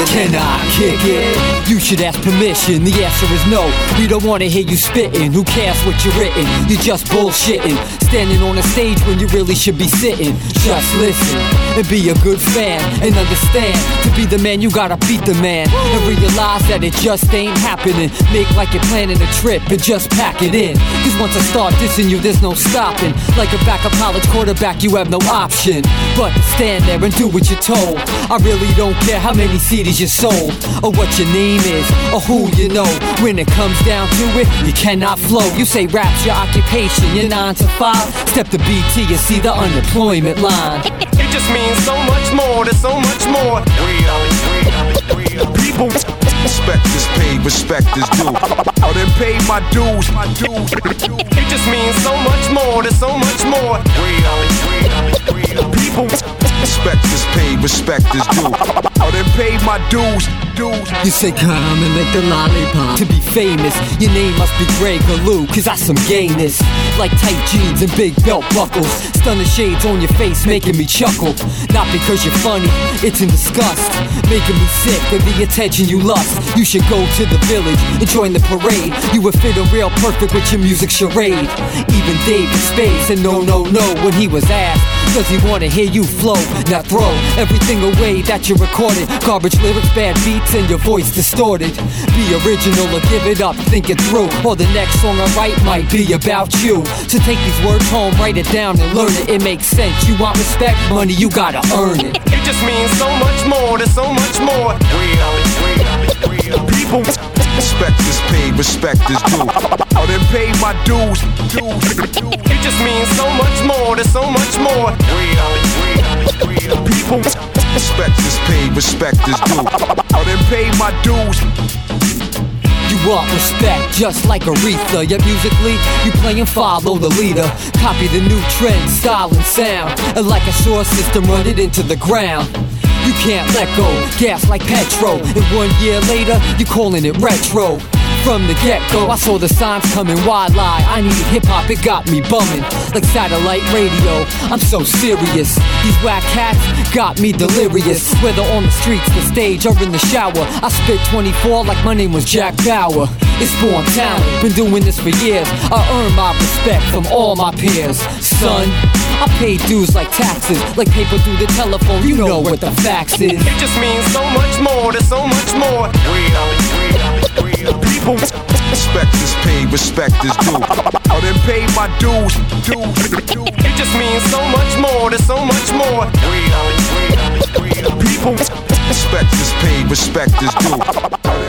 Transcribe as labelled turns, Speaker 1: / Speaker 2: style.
Speaker 1: Can I kick it? You should ask permission, the answer is no. We don't wanna hear you spitting, who cares what you're written? You're just bullshitting, standing on a stage when you really should be sitting. Just listen, and be a good fan, and understand, to be the man you gotta beat the man, and realize that it just ain't happening. Make like you're planning a trip and just pack it in, cause once I start dissing you there's no stopping. Like a backup college quarterback you have no option but to stand there and do what you're told. I really don't care how many CDs you sold, or what your name is, or who you know. When it comes down to it, you cannot flow. You say rap's your occupation, you're 9 to 5. Step to BT, you see the unemployment line.
Speaker 2: It just means so much more, there's so much more. People,
Speaker 3: respect is paid, respect is due. I done paid my dues,
Speaker 2: It just means so much more, there's so much more. People,
Speaker 3: respect is paid, respect is due. I done paid my dues.
Speaker 1: You say come and lick the lollipop. To be famous, your name must be Greg or Lou, cause that's some gayness. Like tight jeans and big belt buckles, stunning shades on your face making me chuckle. Not because you're funny, it's in disgust, making me sick of the attention you lust. You should go to the village and join the parade. You would fit in real perfect with your music charade. Even David Spade said no when he was asked, does he wanna hear you flow? Now throw everything away that you recorded. Garbage lyrics, bad beats, and your voice distorted. Be original or give it up, think it through, or the next song I write might be about you. So take these words home, write it down and learn it. It makes sense, you want respect, money, you gotta earn it.
Speaker 2: It just means so much more, there's so much more. People,
Speaker 3: respect is paid, respect is due. I done paid my dues.
Speaker 2: It just means so much more, there's so much more. People,
Speaker 3: respect is paid, respect is due. I done paid my dues.
Speaker 1: You want respect, just like Aretha. Yet musically, you play and follow the leader. Copy the new trend, style and sound, and like a sewer system, run it into the ground. You can't let go, gas like petrol, and 1 year later, you calling it retro. From the get-go, I saw the signs coming, why lie? I need hip-hop, it got me bumming like satellite radio, I'm so serious. These whack cats got me delirious. Whether on the streets, the stage, or in the shower, I spit 24 like my name was Jack Bauer. It's born talent, been doing this for years. I earn my respect from all my peers. Son, I pay dues like taxes, like paper through the telephone, you know what the facts is.
Speaker 2: It just means so much more, there's so much more. People,
Speaker 3: respect is paid, respect is due. I done paid my dues.
Speaker 2: It just means so much more, there's so much more.
Speaker 3: People, respect is paid, respect is due.